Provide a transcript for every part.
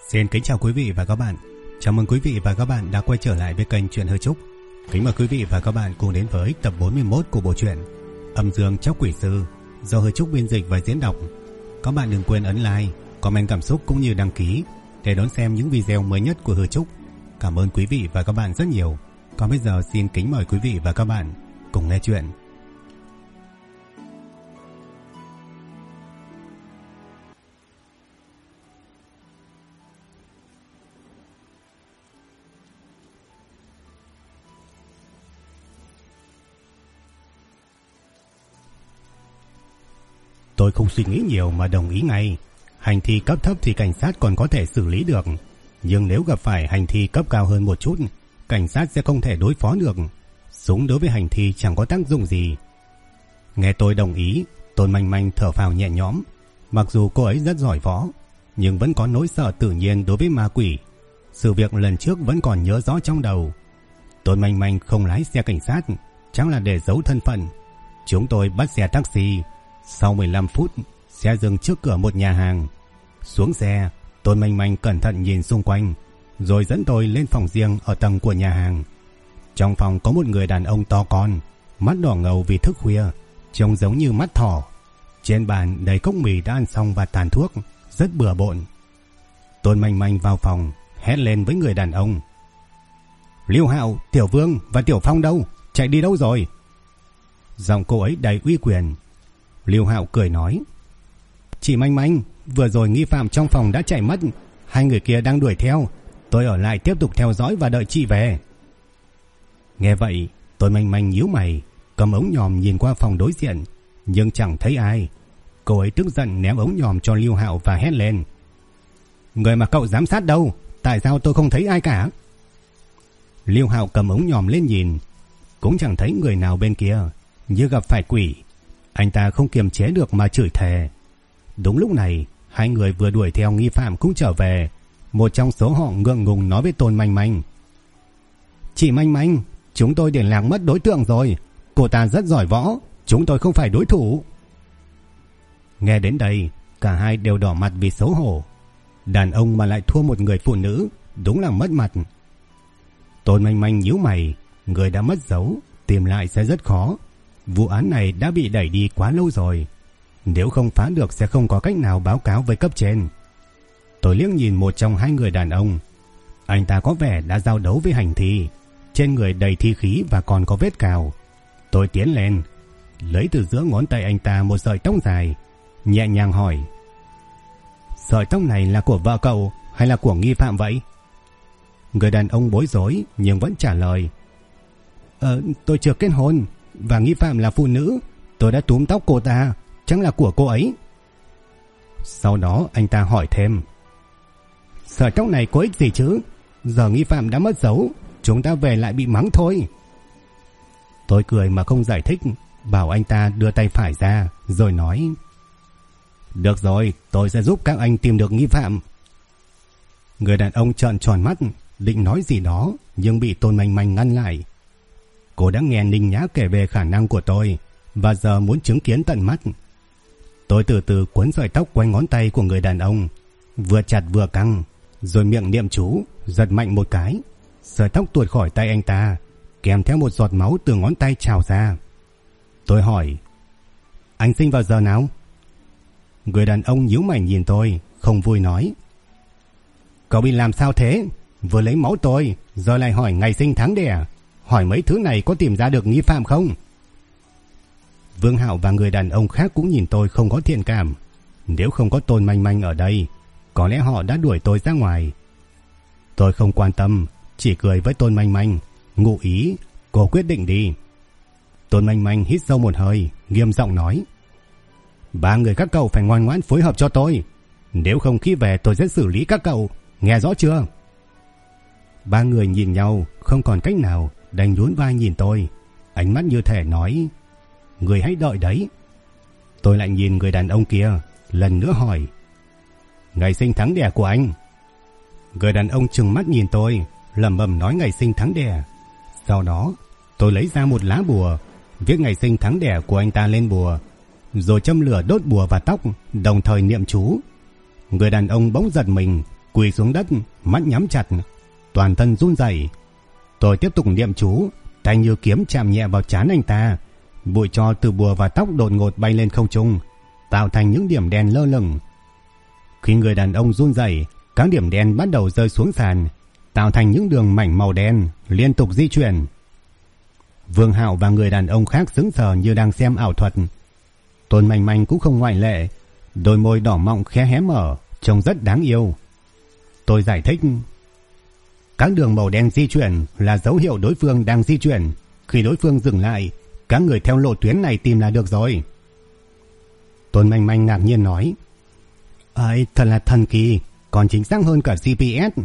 Xin kính chào quý vị và các bạn. Chào mừng quý vị và các bạn đã quay trở lại với kênh Truyện Hư Trúc. Kính mời quý vị và các bạn cùng đến với tập 41 của bộ truyện Âm Dương Chóc Quỷ Sư do Hư Trúc biên dịch và diễn đọc. Các bạn đừng quên ấn like, comment cảm xúc cũng như đăng ký để đón xem những video mới nhất của Hư Trúc. Cảm ơn quý vị và các bạn rất nhiều. Còn bây giờ xin kính mời quý vị và các bạn cùng nghe chuyện. Tôi không suy nghĩ nhiều mà đồng ý ngay. Hành thi cấp thấp thì cảnh sát còn có thể xử lý được, nhưng nếu gặp phải hành thi cấp cao hơn một chút, cảnh sát sẽ không thể đối phó được. Súng đối với hành thi chẳng có tác dụng gì. Nghe tôi đồng ý, Tôn Manh Manh thở phào nhẹ nhõm. Mặc dù cô ấy rất giỏi võ, nhưng vẫn có nỗi sợ tự nhiên đối với ma quỷ. Sự việc lần trước vẫn còn nhớ rõ trong đầu. Tôn Manh Manh không lái xe cảnh sát, chắc là để giấu thân phận. Chúng tôi bắt xe taxi. Sau 15 phút, xe dừng trước cửa một nhà hàng. Xuống xe, Tôn Manh Manh cẩn thận nhìn xung quanh, rồi dẫn tôi lên phòng riêng ở tầng của nhà hàng. Trong phòng có một người đàn ông to con, mắt đỏ ngầu vì thức khuya, trông giống như mắt thỏ. Trên bàn đầy cốc mì đã ăn xong và tàn thuốc, rất bừa bộn. Tôn Manh Manh vào phòng, hét lên với người đàn ông: "Lưu Hạo, Tiểu Vương và Tiểu Phong đâu? Chạy đi đâu rồi?" Giọng cô ấy đầy uy quyền. Lưu Hạo cười nói: "Chị Manh Manh, vừa rồi nghi phạm trong phòng đã chạy mất, hai người kia đang đuổi theo, tôi ở lại tiếp tục theo dõi và đợi chị về." Nghe vậy, Tôn Manh Manh nhíu mày, cầm ống nhòm nhìn qua phòng đối diện, nhưng chẳng thấy ai. Cô ấy tức giận ném ống nhòm cho Lưu Hạo và hét lên: "Người mà cậu giám sát đâu? Tại sao tôi không thấy ai cả?" Lưu Hạo cầm ống nhòm lên nhìn, cũng chẳng thấy người nào bên kia, như gặp phải quỷ. Anh ta không kiềm chế được mà chửi thề. Đúng lúc này, hai người vừa đuổi theo nghi phạm cũng trở về. Một trong số họ ngượng ngùng nói với Tôn Manh Manh: "Chị Manh Manh, chúng tôi để lạc mất đối tượng rồi. Cô ta rất giỏi võ, chúng tôi không phải đối thủ." Nghe đến đây, cả hai đều đỏ mặt vì xấu hổ. Đàn ông mà lại thua một người phụ nữ, đúng là mất mặt. Tôn Manh Manh nhíu mày, người đã mất dấu, tìm lại sẽ rất khó. Vụ án này đã bị đẩy đi quá lâu rồi, nếu không phá được sẽ không có cách nào báo cáo với cấp trên. Tôi liếc nhìn một trong hai người đàn ông. Anh ta có vẻ đã giao đấu với hành thi, trên người đầy thi khí và còn có vết cào. Tôi tiến lên, lấy từ giữa ngón tay anh ta một sợi tóc dài, nhẹ nhàng hỏi: "Sợi tóc này là của vợ cậu hay là của nghi phạm vậy?" Người đàn ông bối rối nhưng vẫn trả lời: Tôi chưa kết hôn và nghi phạm là phụ nữ. Tôi đã túm tóc cô ta, chắc là của cô ấy." Sau đó anh ta hỏi thêm: "Sợi tóc này có ích gì chứ? Giờ nghi phạm đã mất dấu, chúng ta về lại bị mắng thôi." Tôi cười mà không giải thích, bảo anh ta đưa tay phải ra rồi nói: "Được rồi, tôi sẽ giúp các anh tìm được nghi phạm." Người đàn ông trợn tròn mắt, định nói gì đó nhưng bị Tôn Manh Manh ngăn lại. Cô đã nghe Ninh Nhã kể về khả năng của tôi và giờ muốn chứng kiến tận mắt. Tôi từ từ cuốn sợi tóc quanh ngón tay của người đàn ông, vừa chặt vừa căng, rồi miệng niệm chú, giật mạnh một cái. Sợi tóc tuột khỏi tay anh ta, kèm theo một giọt máu từ ngón tay trào ra. Tôi hỏi: "Anh sinh vào giờ nào?" Người đàn ông nhíu mày nhìn tôi, không vui nói: "Cậu bị làm sao thế? Vừa lấy máu tôi, giờ lại hỏi ngày sinh tháng đẻ. Hỏi mấy thứ này có tìm ra được nghi phạm không?" Vương Hạo và người đàn ông khác cũng nhìn tôi không có thiện cảm. Nếu không có Tôn Manh Manh ở đây, có lẽ họ đã đuổi tôi ra ngoài. Tôi không quan tâm, chỉ cười với Tôn Manh Manh, ngụ ý cô quyết định đi. Tôn Manh Manh hít sâu một hơi, nghiêm giọng nói: "Ba người các cậu phải ngoan ngoãn phối hợp cho tôi, nếu không khi về tôi sẽ xử lý các cậu, nghe rõ chưa?" Ba người nhìn nhau, không còn cách nào, đành nhún vai nhìn tôi, ánh mắt như thể nói: "Người hãy đợi đấy." Tôi lại nhìn người đàn ông kia, lần nữa hỏi: "Ngày sinh tháng đẻ của anh?" Người đàn ông trừng mắt nhìn tôi, lẩm bẩm nói ngày sinh tháng đẻ. Sau đó tôi lấy ra một lá bùa, viết ngày sinh tháng đẻ của anh ta lên bùa, rồi châm lửa đốt bùa vào tóc, đồng thời niệm chú. Người đàn ông bỗng giật mình, quỳ xuống đất, mắt nhắm chặt, toàn thân run rẩy. Tôi tiếp tục niệm chú, tay như kiếm chạm nhẹ vào trán anh ta. Bụi tro từ bùa và tóc đột ngột bay lên không trung, tạo thành những điểm đen lơ lửng. Khi người đàn ông run rẩy, các điểm đen bắt đầu rơi xuống sàn, tạo thành những đường mảnh màu đen liên tục di chuyển. Vương Hạo và người đàn ông khác sững sờ như đang xem ảo thuật. Tôn Manh Manh cũng không ngoại lệ, đôi môi đỏ mọng khẽ hé mở, trông rất đáng yêu. Tôi giải thích, các đường màu đen di chuyển là dấu hiệu đối phương đang di chuyển. Khi đối phương dừng lại, các người theo lộ tuyến này tìm là được rồi. Tôn Manh Manh ngạc nhiên nói, ấy thật là thần kỳ, còn chính xác hơn cả GPS.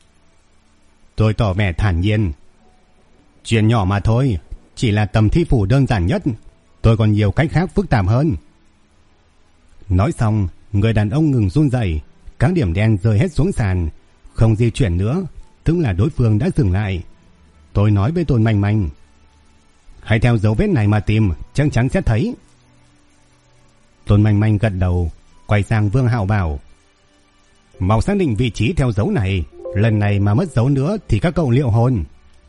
Tôi tỏ vẻ thản nhiên, chuyện nhỏ mà thôi, chỉ là tầm thi phủ đơn giản nhất, tôi còn nhiều cách khác phức tạp hơn. Nói xong, người đàn ông ngừng run rẩy, các điểm đen rơi hết xuống sàn, không di chuyển nữa, tức là đối phương đã dừng lại. Tôi nói với Tôn Manh Manh, hãy theo dấu vết này mà tìm, chắc chắn sẽ thấy. Tôn Manh Manh gật đầu, quay sang Vương Hạo bảo, mau xác định vị trí theo dấu này, lần này mà mất dấu nữa thì các cậu liệu hồn.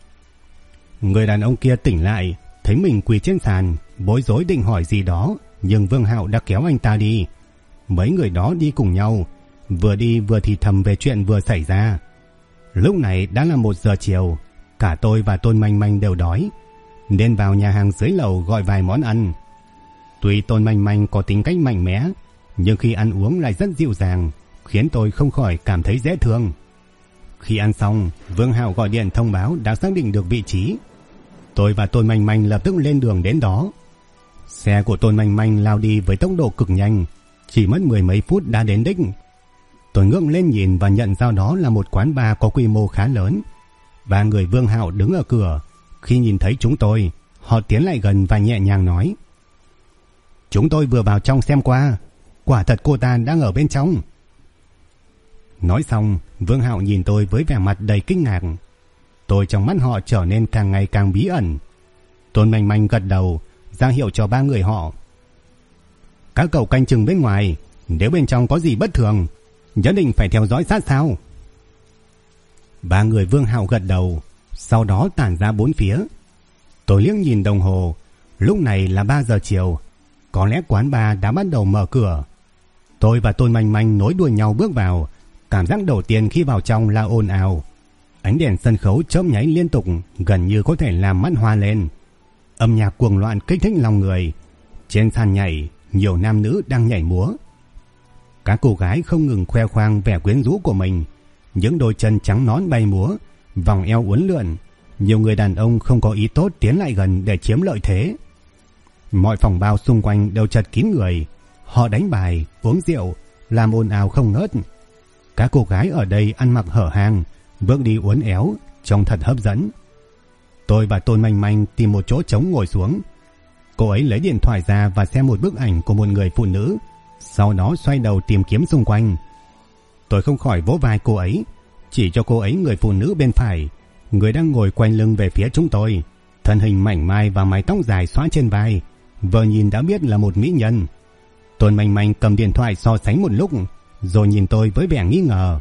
Người đàn ông kia tỉnh lại, thấy mình quỳ trên sàn, bối rối định hỏi gì đó, nhưng Vương Hạo đã kéo anh ta đi. Mấy người đó đi cùng nhau, vừa đi vừa thì thầm về chuyện vừa xảy ra. Lúc này đã là 1 giờ chiều, cả tôi và Tôn Manh Manh đều đói, nên vào nhà hàng dưới lầu gọi vài món ăn. Tuy Tôn Manh Manh có tính cách mạnh mẽ, nhưng khi ăn uống lại rất dịu dàng, khiến tôi không khỏi cảm thấy dễ thương. Khi ăn xong, Vương Hạo gọi điện thông báo đã xác định được vị trí. Tôi và Tôn Manh Manh lập tức lên đường đến đó. Xe của Tôn Manh Manh lao đi với tốc độ cực nhanh, chỉ mất 10 mấy phút đã đến đích. Tôi ngước lên nhìn và nhận ra đó là một quán bar có quy mô khá lớn. 3 người Vương Hạo đứng ở cửa. Khi nhìn thấy chúng tôi, họ tiến lại gần và nhẹ nhàng nói, chúng tôi vừa vào trong xem qua, quả thật cô ta đang ở bên trong. Nói xong, Vương Hạo nhìn tôi với vẻ mặt đầy kinh ngạc. Tôi trong mắt họ trở nên càng ngày càng bí ẩn. Tôn Manh Manh gật đầu, ra hiệu cho 3 người họ, các cậu canh chừng bên ngoài, nếu bên trong có gì bất thường, nhất định phải theo dõi sát sao. 3 người Vương Hạo gật đầu, sau đó tản ra 4 phía. Tôi liếc nhìn đồng hồ, lúc này là 3 giờ chiều, có lẽ quán bar đã bắt đầu mở cửa. Tôi và Tôn Manh Manh nối đuôi nhau bước vào. Cảm giác đầu tiên khi vào trong là ồn ào. Ánh đèn sân khấu chớp nháy liên tục, gần như có thể làm mắt hoa lên. Âm nhạc cuồng loạn kích thích lòng người. Trên sàn nhảy, nhiều nam nữ đang nhảy múa. Các cô gái không ngừng khoe khoang vẻ quyến rũ của mình, những đôi chân trắng nõn bay múa, vòng eo uốn lượn. Nhiều người đàn ông không có ý tốt tiến lại gần để chiếm lợi thế. Mọi phòng bao xung quanh đều chật kín người. Họ đánh bài, uống rượu, làm ồn ào không ngớt. Các cô gái ở đây ăn mặc hở hang, bước đi uốn éo, trông thật hấp dẫn. Tôi và Tôn Manh Manh tìm một chỗ trống ngồi xuống. Cô ấy lấy điện thoại ra và xem một bức ảnh của một người phụ nữ, sau đó xoay đầu tìm kiếm xung quanh. Tôi không khỏi vỗ vai cô ấy, chỉ cho cô ấy người phụ nữ bên phải, người đang ngồi quay lưng về phía chúng tôi, thân hình mảnh mai và mái tóc dài xõa trên vai, vừa nhìn đã biết là một mỹ nhân. Tôn Manh Manh cầm điện thoại so sánh một lúc, rồi nhìn tôi với vẻ nghi ngờ.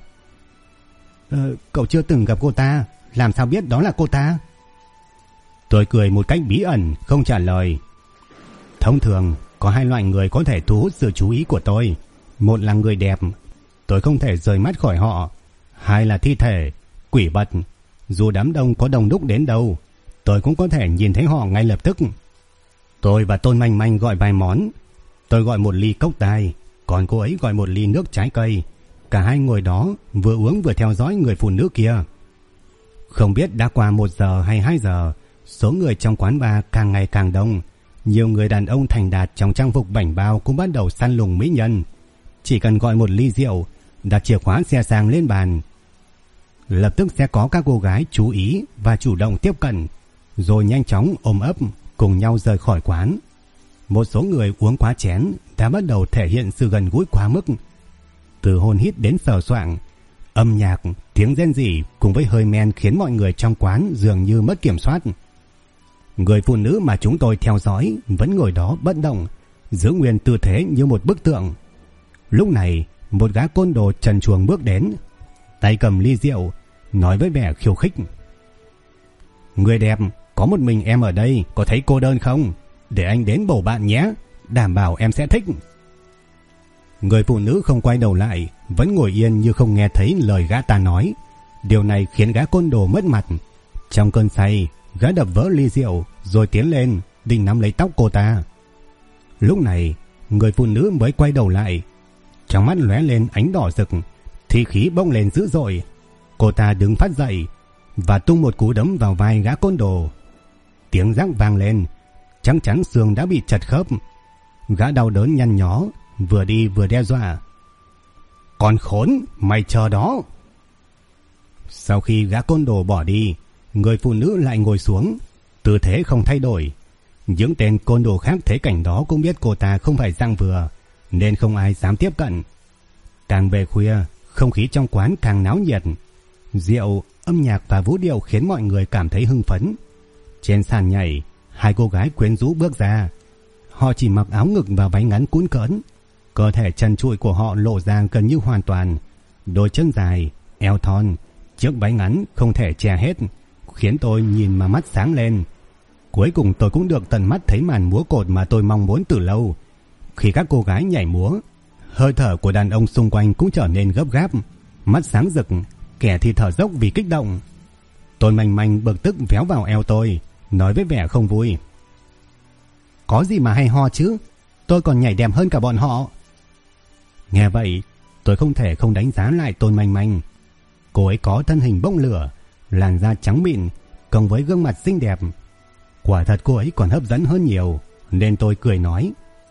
Cậu chưa từng gặp cô ta, làm sao biết đó là cô ta? Tôi cười một cách bí ẩn, không trả lời. Thông thường, có 2 loại người có thể thu hút sự chú ý của tôi. Một là người đẹp, tôi không thể rời mắt khỏi họ. 2 là thi thể, quỷ vật. Dù đám đông có đông đúc đến đâu, tôi cũng có thể nhìn thấy họ ngay lập tức. Tôi và Tôn Manh Manh gọi vài món. Tôi gọi một ly cốc tai, còn cô ấy gọi một ly nước trái cây. Cả hai ngồi đó vừa uống vừa theo dõi người phụ nữ kia. Không biết đã qua 1 giờ hay 2 giờ, số người trong quán bar càng ngày càng đông. Nhiều người đàn ông thành đạt trong trang phục bảnh bao cũng bắt đầu săn lùng mỹ nhân. Chỉ cần gọi một ly rượu, đặt chìa khóa xe sang lên bàn, lập tức sẽ có các cô gái chú ý và chủ động tiếp cận, rồi nhanh chóng ôm ấp cùng nhau rời khỏi quán. Một số người uống quá chén đã bắt đầu thể hiện sự gần gũi quá mức. Từ hôn hít đến sờ soạng, âm nhạc, tiếng rên rỉ cùng với hơi men khiến mọi người trong quán dường như mất kiểm soát. Người phụ nữ mà chúng tôi theo dõi vẫn ngồi đó bất động, giữ nguyên tư thế như một bức tượng. Lúc này, một gã côn đồ trần truồng bước đến. tay cầm ly rượu, nói với vẻ khiêu khích. Người đẹp, có một mình em ở đây, có thấy cô đơn không? Để anh đến bầu bạn nhé, đảm bảo em sẽ thích. Người phụ nữ không quay đầu lại, vẫn ngồi yên như không nghe thấy lời gã ta nói. Điều này khiến gã côn đồ mất mặt. Trong cơn say, gã đập vỡ ly rượu rồi tiến lên định nắm lấy tóc cô ta. Lúc này, người phụ nữ mới quay đầu lại. Trong mắt lóe lên ánh đỏ rực, thì khí bốc lên dữ dội. Cô ta đứng phát dậy và tung một cú đấm vào vai gã côn đồ. Tiếng rắc vang lên, chắc chắn xương đã bị chặt khớp. Gã đau đớn nhăn nhó, vừa đi vừa đe dọa. Con khốn, mày chờ đó. Sau khi gã côn đồ bỏ đi, người phụ nữ lại ngồi xuống, tư thế không thay đổi. Những tên côn đồ khác thấy cảnh đó cũng biết cô ta không phải dạng vừa, nên không ai dám tiếp cận. Càng về khuya, không khí trong quán càng náo nhiệt. Rượu, âm nhạc và vũ điệu khiến mọi người cảm thấy hưng phấn. Trên sàn nhảy, hai cô gái quyến rũ bước ra. Họ chỉ mặc áo ngực và váy ngắn cũn cỡn. Cơ thể trần trụi của họ lộ ra gần như hoàn toàn. Đôi chân dài, eo thon, chiếc váy ngắn không thể che hết, khiến tôi nhìn mà mắt sáng lên. Cuối cùng tôi cũng được tận mắt thấy màn múa cột mà tôi mong muốn từ lâu. Khi các cô gái nhảy múa, hơi thở của đàn ông xung quanh cũng trở nên gấp gáp, mắt sáng rực, kẻ thì thở dốc vì kích động. Tôn Manh Manh bực tức véo vào eo tôi, nói với vẻ không vui. Có gì mà hay ho chứ, tôi còn nhảy đẹp hơn cả bọn họ. Nghe vậy, tôi không thể không đánh giá lại Tôn Manh Manh. Cô ấy có thân hình bốc lửa, làn da trắng mịn, cộng với gương mặt xinh đẹp. Quả thật cô ấy còn hấp dẫn hơn nhiều, nên tôi cười nói.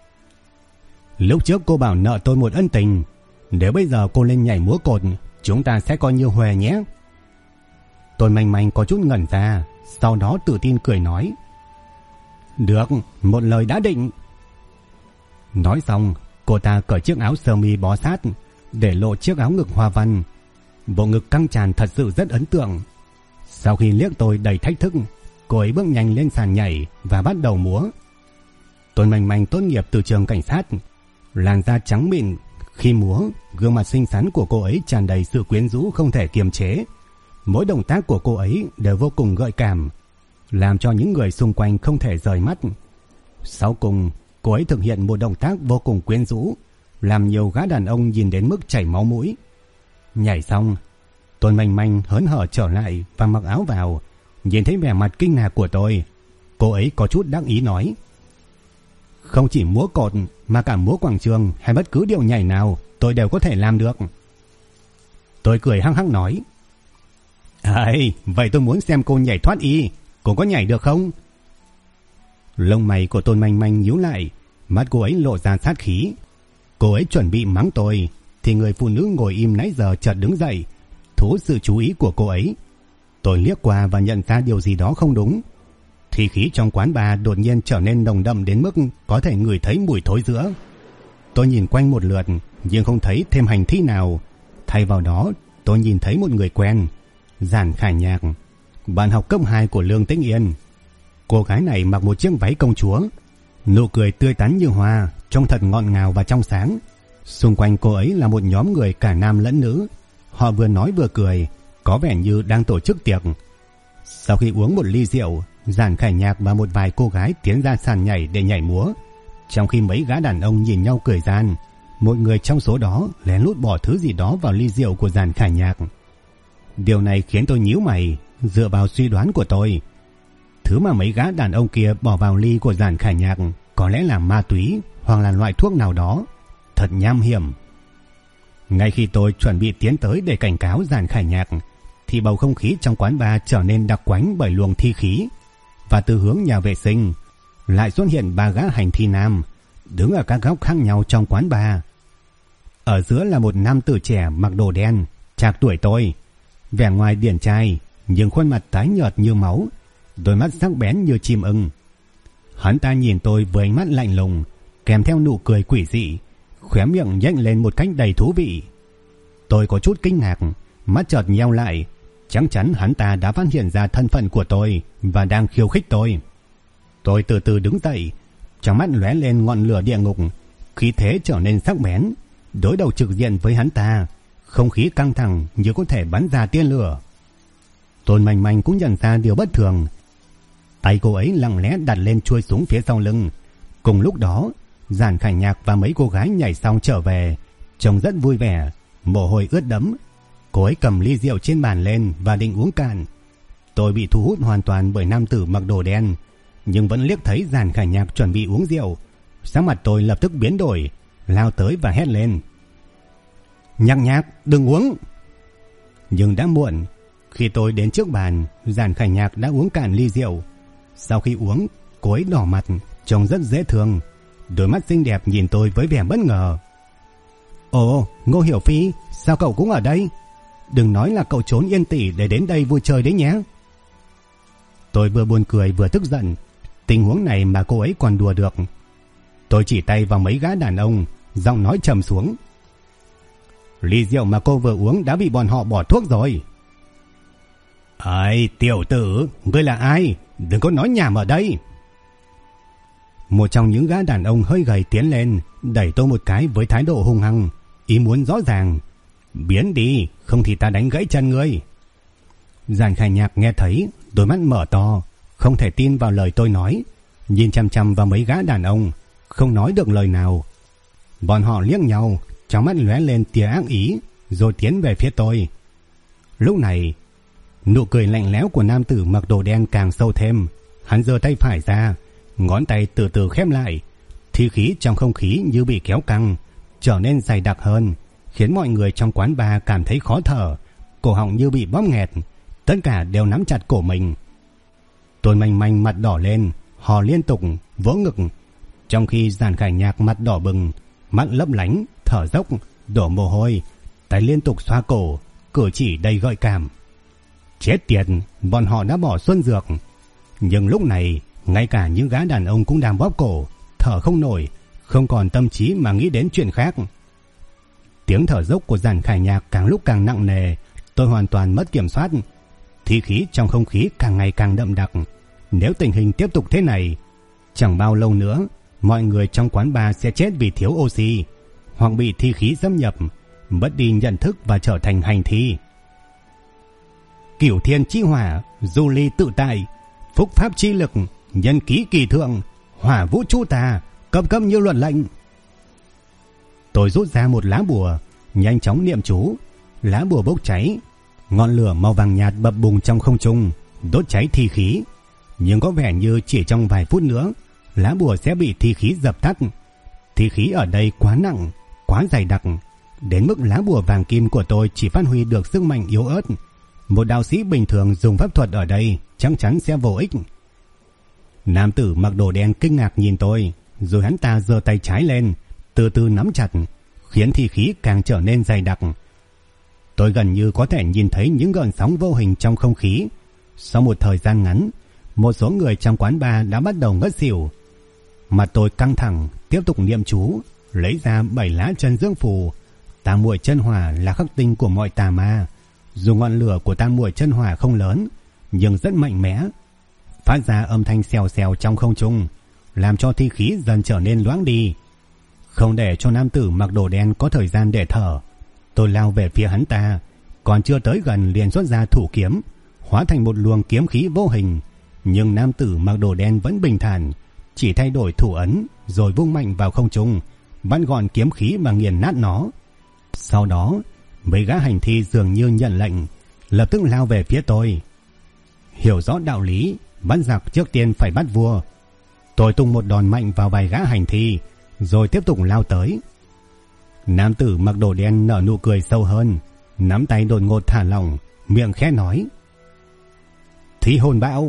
Lúc trước cô bảo nợ tôi một ân tình, nếu bây giờ cô lên nhảy múa cột, chúng ta sẽ coi như huề nhé. Tôn Manh Manh có chút ngẩn ra, sau đó tự tin cười nói. Được, một lời đã định. Nói xong, cô ta cởi chiếc áo sơ mi bó sát, để lộ chiếc áo ngực hoa văn. Bộ ngực căng tràn thật sự rất ấn tượng. Sau khi liếc tôi đầy thách thức, cô ấy bước nhanh lên sàn nhảy và bắt đầu múa. Tôn Manh Manh tốt nghiệp từ trường cảnh sát, làn da trắng mịn. Khi múa, gương mặt xinh xắn của cô ấy tràn đầy sự quyến rũ không thể kiềm chế. Mỗi động tác của cô ấy đều vô cùng gợi cảm, làm cho những người xung quanh không thể rời mắt. Sau cùng, cô ấy thực hiện một động tác vô cùng quyến rũ, làm nhiều gã đàn ông nhìn đến mức chảy máu mũi. Nhảy xong, Tôn Manh Manh hớn hở trở lại và mặc áo vào. Nhìn thấy vẻ mặt kinh ngạc của tôi, cô ấy có chút đắc ý nói. Không chỉ múa cột mà cả múa quảng trường hay bất cứ điệu nhảy nào tôi đều có thể làm được. Tôi cười hăng hăng nói. Vậy tôi muốn xem cô nhảy thoát y. Cô có nhảy được không? Lông mày của Tôn Manh Manh nhíu lại, mắt cô ấy lộ ra sát khí. Cô ấy chuẩn bị mắng tôi, thì người phụ nữ ngồi im nãy giờ chợt đứng dậy, thu hút sự chú ý của cô ấy. Tôi liếc qua và nhận ra điều gì đó không đúng. Thì khí trong quán bar đột nhiên trở nên nồng đậm đến mức có thể ngửi thấy mùi thối rữa. Tôi nhìn quanh một lượt nhưng không thấy thêm hành thi nào. Thay vào đó, tôi nhìn thấy một người quen, Giản Khải Nhạc, bạn học cấp 2 của Lương Tĩnh Yên. Cô gái này mặc một chiếc váy công chúa, nụ cười tươi tắn như hoa, trông thật ngọt ngào và trong sáng. Xung quanh cô ấy là một nhóm người cả nam lẫn nữ. Họ vừa nói vừa cười, có vẻ như đang tổ chức tiệc. Sau khi uống một ly rượu, Giản Khải Nhạc và một vài cô gái tiến ra sàn nhảy để nhảy múa. Trong khi mấy gã đàn ông nhìn nhau cười gian, một người trong số đó lén lút bỏ thứ gì đó vào ly rượu của Giản Khải Nhạc. Điều này khiến tôi nhíu mày. Dựa vào suy đoán của tôi, thứ mà mấy gã đàn ông kia bỏ vào ly của Giản Khải Nhạc có lẽ là ma túy hoặc là loại thuốc nào đó. Thật nham hiểm. Ngay khi tôi chuẩn bị tiến tới để cảnh cáo Giản Khải Nhạc, thì bầu không khí trong quán bar trở nên đặc quánh bởi luồng thi khí. Và từ hướng nhà vệ sinh lại xuất hiện 3 gã hành thi nam, đứng ở các góc khác nhau trong quán bar. Ở giữa là một nam tử trẻ mặc đồ đen, trạc tuổi tôi, vẻ ngoài điển trai nhưng khuôn mặt tái nhợt như máu, đôi mắt sắc bén như chim ưng. Hắn ta nhìn tôi với ánh mắt lạnh lùng, kèm theo nụ cười quỷ dị, khóe miệng nhếch lên một cách đầy thú vị. Tôi có chút kinh ngạc, mắt chợt nheo lại. Chắc chắn hắn ta đã phát hiện ra thân phận của tôi và đang khiêu khích tôi. Tôi từ từ đứng dậy, trong mắt lóe lên ngọn lửa địa ngục, khí thế trở nên sắc bén, đối đầu trực diện với hắn ta, không khí căng thẳng như có thể bắn ra tia lửa. Tôn Manh Manh cũng nhận ra điều bất thường. Tay cô ấy lặng lẽ đặt lên chuôi súng phía sau lưng. Cùng lúc đó, Giản Khải Nhạc và mấy cô gái nhảy xong trở về, trông rất vui vẻ, mồ hôi ướt đẫm. Cô ấy cầm ly rượu trên bàn lên và định uống cạn. Tôi bị thu hút hoàn toàn bởi nam tử mặc đồ đen, nhưng vẫn liếc thấy Giản Khải Nhạc chuẩn bị uống rượu. Sắc mặt tôi lập tức biến đổi, lao tới và hét lên: Nhạc Nhạc, đừng uống! Nhưng đã muộn. Khi tôi đến trước bàn, Giản Khải Nhạc đã uống cạn ly rượu. Sau khi uống, cô ấy đỏ mặt, trông rất dễ thương. Đôi mắt xinh đẹp nhìn tôi với vẻ bất ngờ. Ồ, Ngô Hiểu Phi, sao cậu cũng ở đây? Đừng nói là cậu trốn Yên Tỷ để đến đây vui chơi đấy nhé. Tôi vừa buồn cười vừa tức giận. Tình huống này mà cô ấy còn đùa được. Tôi chỉ tay vào mấy gã đàn ông, giọng nói trầm xuống: Ly rượu mà cô vừa uống đã bị bọn họ bỏ thuốc rồi. Ây, tiểu tử, ngươi là ai? Đừng có nói nhảm ở đây. Một trong những gã đàn ông hơi gầy tiến lên, đẩy tôi một cái với thái độ hung hăng, ý muốn rõ ràng: Biến đi, không thì ta đánh gãy chân ngươi. Giản Khải Nhạc nghe thấy, đôi mắt mở to, không thể tin vào lời tôi nói, nhìn chăm chăm vào mấy gã đàn ông, không nói được lời nào. Bọn họ liếc nhau, trong mắt lóe lên tia ác ý, rồi tiến về phía tôi. Lúc này, nụ cười lạnh lẽo của nam tử mặc đồ đen càng sâu thêm. Hắn giơ tay phải ra, ngón tay từ từ khép lại, thi khí trong không khí như bị kéo căng, trở nên dày đặc hơn, khiến mọi người trong quán bar cảm thấy khó thở, cổ họng như bị bóp nghẹt, tất cả đều nắm chặt cổ mình. Tôn Manh Manh mặt đỏ lên, hò liên tục, vỗ ngực, trong khi Giản Khải Nhạc mặt đỏ bừng, mắt lấp lánh, thở dốc, đổ mồ hôi, tay liên tục xoa cổ, cử chỉ đầy gợi cảm. Chết tiệt, bọn họ đã bỏ xuân dược. Nhưng lúc này, ngay cả những gã đàn ông cũng đang bóp cổ, thở không nổi, không còn tâm trí mà nghĩ đến chuyện khác. Tiếng thở dốc của Giản Khải Nhạc càng lúc càng nặng nề, tôi hoàn toàn mất kiểm soát. Thi khí trong không khí càng ngày càng đậm đặc. Nếu tình hình tiếp tục thế này, chẳng bao lâu nữa, mọi người trong quán bar sẽ chết vì thiếu oxy, hoặc bị thi khí xâm nhập, mất đi nhận thức và trở thành hành thi. Cửu thiên chi hỏa, du ly tự tại, phúc pháp chi lực, nhân ký kỳ thượng, hỏa vũ chu tà, cấp cấp như luật lệnh. Tôi rút ra một lá bùa, nhanh chóng niệm chú. Lá bùa bốc cháy, ngọn lửa màu vàng nhạt bập bùng trong không trung, đốt cháy thi khí. Nhưng có vẻ như chỉ trong vài phút nữa, lá bùa sẽ bị thi khí dập tắt. Thi khí ở đây quá nặng, quá dày đặc, đến mức lá bùa vàng kim của tôi chỉ phát huy được sức mạnh yếu ớt. Một đạo sĩ bình thường dùng pháp thuật ở đây chắc chắn sẽ vô ích. Nam tử mặc đồ đen kinh ngạc nhìn tôi, rồi hắn ta giơ tay trái lên, từ từ nắm chặt, khiến thi khí càng trở nên dày đặc. Tôi gần như có thể nhìn thấy những gợn sóng vô hình trong không khí. Sau một thời gian ngắn, một số người trong quán bar đã bắt đầu ngất xỉu. Mặt tôi căng thẳng, tiếp tục niệm chú, lấy ra 7 lá chân dương phù. Tam muội chân hỏa là khắc tinh của mọi tà ma. Dù ngọn lửa của tam muội chân hỏa không lớn, nhưng rất mạnh mẽ, phát ra âm thanh xèo xèo trong không trung, làm cho thi khí dần trở nên loãng đi. Không để cho nam tử mặc đồ đen có thời gian để thở, tôi lao về phía hắn ta, còn chưa tới gần liền xuất ra thủ kiếm, hóa thành một luồng kiếm khí vô hình. Nhưng nam tử mặc đồ đen vẫn bình thản, chỉ thay đổi thủ ấn rồi vung mạnh vào không trung, bắt gọn kiếm khí mà nghiền nát nó. Sau đó, mấy gã hành thi dường như nhận lệnh, lập tức lao về phía tôi. Hiểu rõ đạo lý, bắt giặc trước tiên phải bắt vua. Tôi tung một đòn mạnh vào vài gã hành thi, rồi tiếp tục lao tới. Nam tử mặc đồ đen nở nụ cười sâu hơn, nắm tay đột ngột thả lỏng, miệng khẽ nói: Thi hồn bão.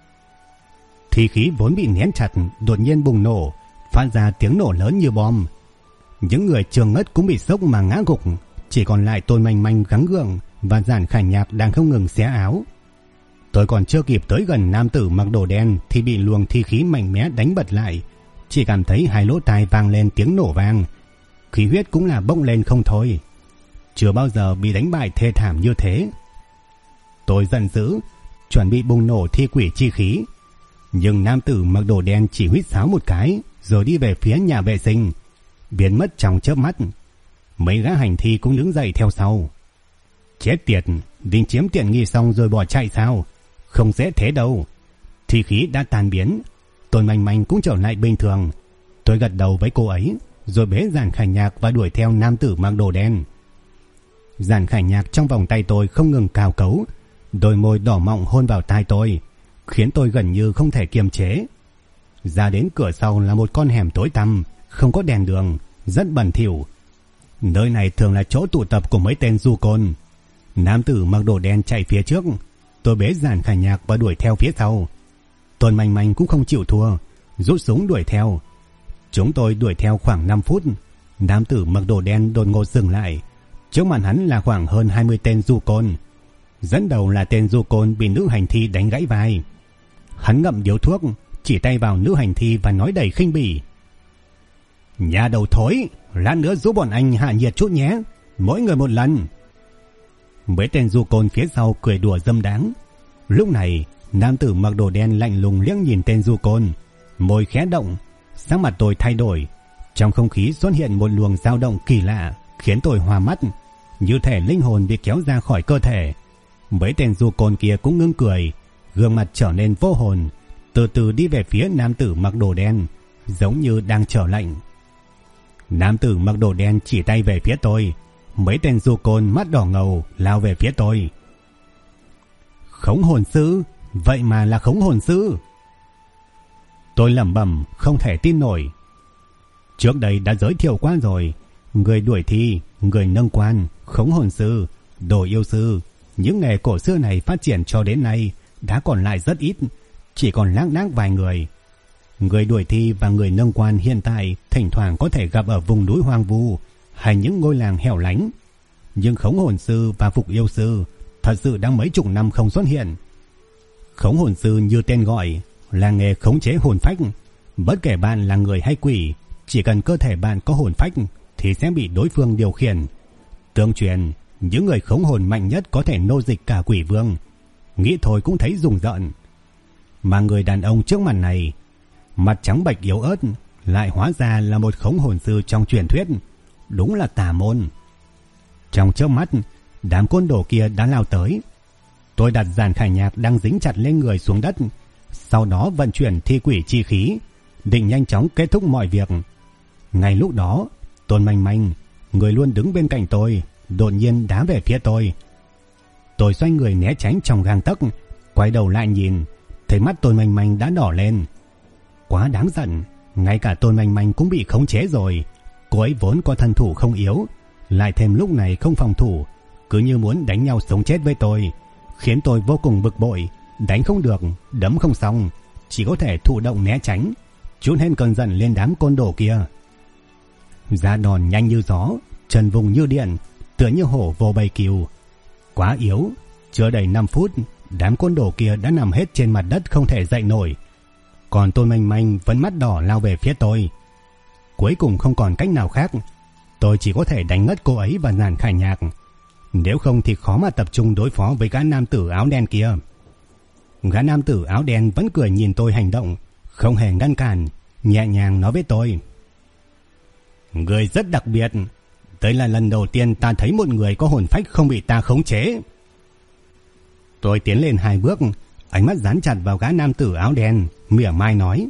Thi khí vốn bị nén chặt đột nhiên bùng nổ, phát ra tiếng nổ lớn như bom. Những người trường ngất cũng bị sốc mà ngã gục, chỉ còn lại Tôn Manh Manh gắng gượng và Giản Khải Nhạc đang không ngừng xé áo. Tôi còn chưa kịp tới gần nam tử mặc đồ đen thì bị luồng thi khí mạnh mẽ đánh bật lại, chỉ cảm thấy hai lỗ tai vang lên tiếng nổ vang, khí huyết cũng là bốc lên không thôi. Chưa bao giờ bị đánh bại thê thảm như thế. Tôi giận dữ, chuẩn bị bùng nổ thi quỷ chi khí, nhưng nam tử mặc đồ đen chỉ huýt sáo một cái rồi đi về phía nhà vệ sinh, biến mất trong chớp mắt. Mấy gã hành thi cũng đứng dậy theo sau. Chết tiệt, định chiếm tiện nghi xong rồi bỏ chạy sao? Không dễ thế đâu. Thi khí đã tan biến, Tôn Manh Manh cũng trở lại bình thường. Tôi gật đầu với cô ấy, rồi bế Giản Khải Nhạc và đuổi theo nam tử mặc đồ đen. Giản Khải Nhạc trong vòng tay tôi không ngừng cào cấu, đôi môi đỏ mọng hôn vào tai tôi, khiến tôi gần như không thể kiềm chế. Ra đến cửa sau là một con hẻm tối tăm, không có đèn đường, rất bẩn thỉu. Nơi này thường là chỗ tụ tập của mấy tên du côn. Nam tử mặc đồ đen chạy phía trước, tôi bế Giản Khải Nhạc và đuổi theo phía sau. Tôn Manh Manh cũng không chịu thua, rút súng đuổi theo. Chúng tôi đuổi theo khoảng 5 phút, nam tử mặc đồ đen đột ngột dừng lại. Trước mặt hắn là khoảng hơn 20 tên du côn. Dẫn đầu là tên du côn bị nữ hành thi đánh gãy vai. Hắn ngậm điếu thuốc, chỉ tay vào nữ hành thi và nói đầy khinh bỉ: "Nhà đầu thối, lát nữa giúp bọn anh hạ nhiệt chút nhé, mỗi người một lần." Mấy tên du côn phía sau cười đùa dâm đáng. Lúc này, nam tử mặc đồ đen lạnh lùng liếc nhìn tên du côn, môi khẽ động, sắc mặt tôi thay đổi. Trong không khí xuất hiện một luồng dao động kỳ lạ, khiến tôi hoa mắt, như thể linh hồn bị kéo ra khỏi cơ thể. Mấy tên du côn kia cũng ngưng cười, gương mặt trở nên vô hồn, từ từ đi về phía nam tử mặc đồ đen, giống như đang chờ lệnh. Nam tử mặc đồ đen chỉ tay về phía tôi. Mấy tên du côn mắt đỏ ngầu lao về phía tôi. Khống hồn sư? Vậy mà là khống hồn sư? Tôi lẩm bẩm không thể tin nổi. Trước đây đã giới thiệu qua rồi, người đuổi thi, người nâng quan, khống hồn sư, đồ yêu sư, những nghề cổ xưa này phát triển cho đến nay đã còn lại rất ít, chỉ còn lác đác vài người. Người đuổi thi và người nâng quan hiện tại thỉnh thoảng có thể gặp ở vùng núi hoang vu hay những ngôi làng hẻo lánh, nhưng khống hồn sư và phục yêu sư thật sự đã mấy chục năm không xuất hiện. Khống hồn sư như tên gọi là nghề khống chế hồn phách. Bất kể bạn là người hay quỷ, chỉ cần cơ thể bạn có hồn phách thì sẽ bị đối phương điều khiển. Tương truyền, những người khống hồn mạnh nhất có thể nô dịch cả quỷ vương. Nghĩ thôi cũng thấy rùng rợn. Mà người đàn ông trước mặt này, mặt trắng bệch yếu ớt, lại hóa ra là một khống hồn sư trong truyền thuyết. Đúng là tà môn. Trong chớp mắt, đám côn đồ kia đã lao tới. Tôi đặt Giản Khải Nhạc đang dính chặt lên người xuống đất, sau đó vận chuyển thi quỷ chi khí, định nhanh chóng kết thúc mọi việc. Ngay lúc đó, Tôn Manh Manh, người luôn đứng bên cạnh tôi, đột nhiên đá về phía tôi. Tôi xoay người né tránh trong gang tấc, quay đầu lại nhìn, thấy mắt Tôn Manh Manh đã đỏ lên. Quá đáng giận, ngay cả Tôn Manh Manh cũng bị khống chế rồi. Cô ấy vốn có thân thủ không yếu, lại thêm lúc này không phòng thủ, cứ như muốn đánh nhau sống chết với tôi, khiến tôi vô cùng bực bội. Đánh không được, đấm không xong, chỉ có thể thụ động né tránh, trút hết cơn giận lên đám côn đồ kia. Ra đòn nhanh như gió, chân vùng như điện, tựa như hổ vô bầy cừu. Quá yếu, chưa đầy 5 phút, đám côn đồ kia đã nằm hết trên mặt đất không thể dậy nổi. Còn Tôn Manh Manh vẫn mắt đỏ lao về phía tôi. Cuối cùng không còn cách nào khác, tôi chỉ có thể đánh ngất cô ấy và Giản Khải Nhạc. Nếu không thì khó mà tập trung đối phó với gã nam tử áo đen kia. Gã nam tử áo đen vẫn cười nhìn tôi hành động, không hề ngăn cản, nhẹ nhàng nói với tôi: "Người rất đặc biệt, đây là lần đầu tiên ta thấy một người có hồn phách không bị ta khống chế." Tôi tiến lên 2 bước, ánh mắt dán chặt vào gã nam tử áo đen, mỉa mai nói: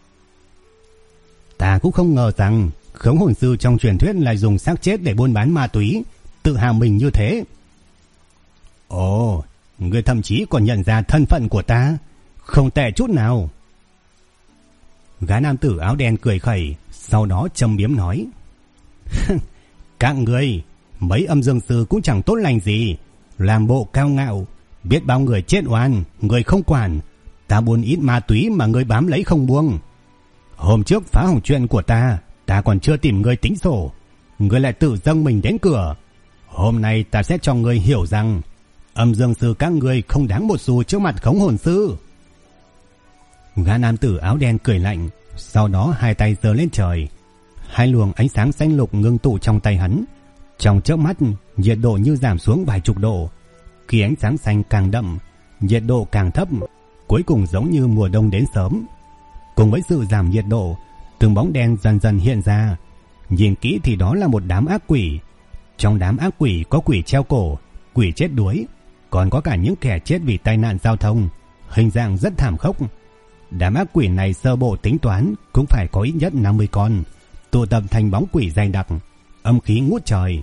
"Ta cũng không ngờ rằng khống hồn sư trong truyền thuyết lại dùng xác chết để buôn bán ma túy, tự hào mình như thế." "Ồ, người thậm chí còn nhận ra thân phận của ta, không tệ chút nào." Gã nam tử áo đen cười khẩy, sau đó châm biếm nói: "Các người, mấy âm dương sư cũng chẳng tốt lành gì, làm bộ cao ngạo, biết bao người chết oan, người không quản. Ta buôn ít ma túy mà người bám lấy không buông. Hôm trước phá hỏng chuyện của ta còn chưa tìm người tính sổ, người lại tự dâng mình đến cửa. Hôm nay ta sẽ cho người hiểu rằng âm dương sư các người không đáng một xu trước mặt khống hồn sư." Gã nam tử áo đen cười lạnh, sau đó hai tay giơ lên trời. Hai luồng ánh sáng xanh lục ngưng tụ trong tay hắn. Trong chớp mắt, nhiệt độ như giảm xuống vài chục độ. Khi ánh sáng xanh càng đậm, nhiệt độ càng thấp, cuối cùng giống như mùa đông đến sớm. Cùng với sự giảm nhiệt độ, từng bóng đen dần dần hiện ra. Nhìn kỹ thì đó là một đám ác quỷ, Trong đám ác quỷ có quỷ treo cổ, quỷ chết đuối, còn có cả những kẻ chết vì tai nạn giao thông, hình dạng rất thảm khốc. Đám ác quỷ này sơ bộ tính toán cũng phải có ít nhất 50 con, tụ tập thành bóng quỷ dày đặc, âm khí ngút trời.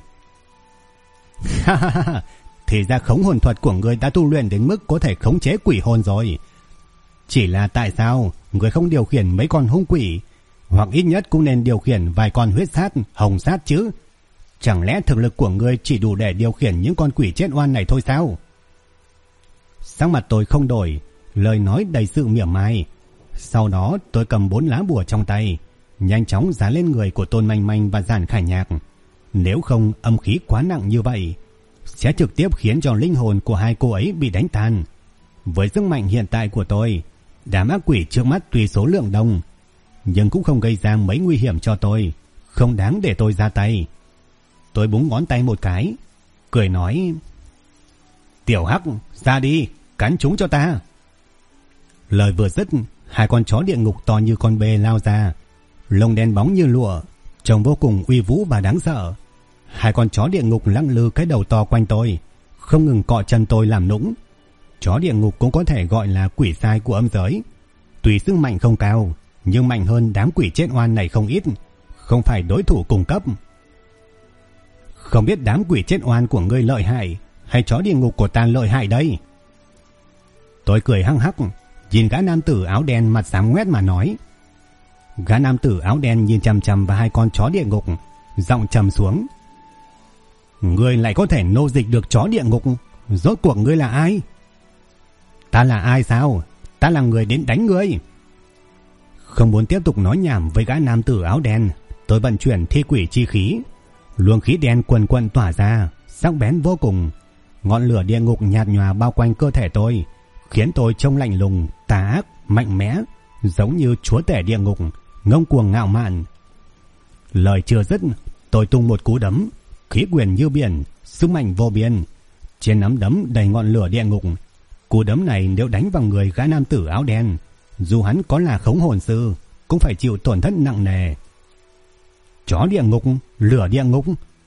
Ha ha ha, thì ra khống hồn thuật của người đã tu luyện đến mức có thể khống chế quỷ hồn rồi. Chỉ là tại sao người không điều khiển mấy con hung quỷ, hoặc ít nhất cũng nên điều khiển vài con huyết sát, hồng sát chứ? Chẳng lẽ thực lực của người chỉ đủ để điều khiển những con quỷ chết oan này thôi sao? Sắc mặt tôi không đổi, lời nói đầy sự mỉa mai. Sau đó tôi cầm 4 lá bùa trong tay, nhanh chóng dán lên người của Tôn Manh Manh và Giản Khải Nhạc. Nếu không âm khí quá nặng như vậy sẽ trực tiếp khiến cho linh hồn của hai cô ấy bị đánh tan. Với sức mạnh hiện tại của tôi, đám ác quỷ trước mắt tuy số lượng đông, nhưng cũng không gây ra mấy nguy hiểm cho tôi, không đáng để tôi ra tay. Tôi búng ngón tay một cái, cười nói: Tiểu Hắc, ra đi, cắn chúng cho ta. Lời vừa dứt, hai con chó địa ngục to như con bê lao ra, lông đen bóng như lụa, trông vô cùng uy vũ và đáng sợ. Hai con chó địa ngục lắc lư cái đầu to quanh tôi, không ngừng cọ chân tôi làm nũng. Chó địa ngục cũng có thể gọi là quỷ sai của âm giới, tuy sức mạnh không cao, nhưng mạnh hơn đám quỷ chết oan này không ít, không phải đối thủ cùng cấp. Không biết đám quỷ chết oan của ngươi lợi hại hay chó địa ngục của ta lợi hại đây? Tôi cười hăng hắc, nhìn gã nam tử áo đen mặt xám ngoét mà nói. Gã nam tử áo đen nhìn chằm chằm vào hai con chó địa ngục, giọng trầm xuống: Ngươi lại có thể nô dịch được chó địa ngục, rốt cuộc ngươi là ai? Ta là ai sao? Ta là người đến đánh ngươi. Không muốn tiếp tục nói nhảm với gã nam tử áo đen, tôi vận chuyển thi quỷ chi khí. Luồng khí đen quần quần tỏa ra, sắc bén vô cùng. Ngọn lửa địa ngục nhạt nhòa bao quanh cơ thể tôi, khiến tôi trông lạnh lùng, tà ác, mạnh mẽ, giống như chúa tể địa ngục, ngông cuồng ngạo mạn. Lời chưa dứt, tôi tung một cú đấm, khí quyền như biển, sức mạnh vô biên. Trên nắm đấm đầy ngọn lửa địa ngục. Cú đấm này nếu đánh vào người gã nam tử áo đen, dù hắn có là khống hồn sư, cũng phải chịu tổn thất nặng nề. Chó địa ngục, lửa địa ngục.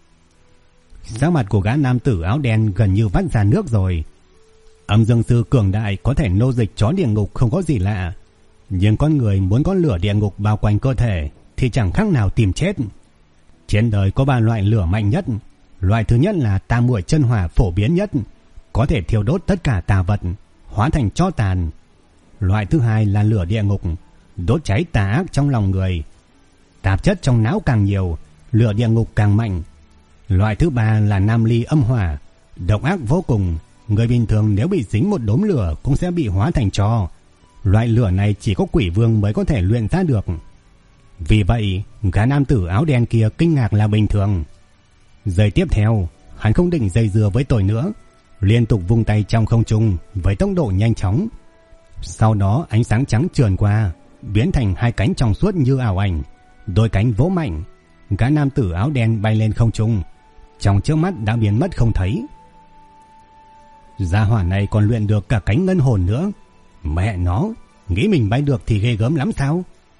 Sắc mặt của gã nam tử áo đen gần như vắt ra nước rồi. Âm dương sư cường đại có thể nô dịch chó địa ngục không có gì lạ, nhưng con người muốn có lửa địa ngục bao quanh cơ thể thì chẳng khác nào tìm chết. Trên đời có 3 loại lửa mạnh nhất. Loại thứ nhất là tam muội chân hỏa phổ biến nhất, có thể thiêu đốt tất cả tà vật, hóa thành tro tàn. Loại thứ hai là lửa địa ngục, đốt cháy tà ác trong lòng người. Tạp chất trong não càng nhiều, lửa địa ngục càng mạnh. Loại thứ ba là nam ly âm hỏa, độc ác vô cùng. Người bình thường nếu bị dính một đốm lửa cũng sẽ bị hóa thành tro. Loại lửa này chỉ có quỷ vương mới có thể luyện ra được. Vì vậy, gã nam tử áo đen kia kinh ngạc là bình thường. Giây tiếp theo, hắn không định dây dưa với tôi nữa, liên tục vung tay trong không trung với tốc độ nhanh chóng. Sau đó ánh sáng trắng trườn qua, biến thành 2 cánh trong suốt như ảo ảnh, đôi cánh vỗ mạnh, gã nam tử áo đen bay lên không trung, trong chớp mắt đã biến mất không thấy. Gia hỏa này còn luyện được cả cánh ngân hồn nữa. Mẹ nó, nghĩ mình bay được thì ghê gớm lắm sao?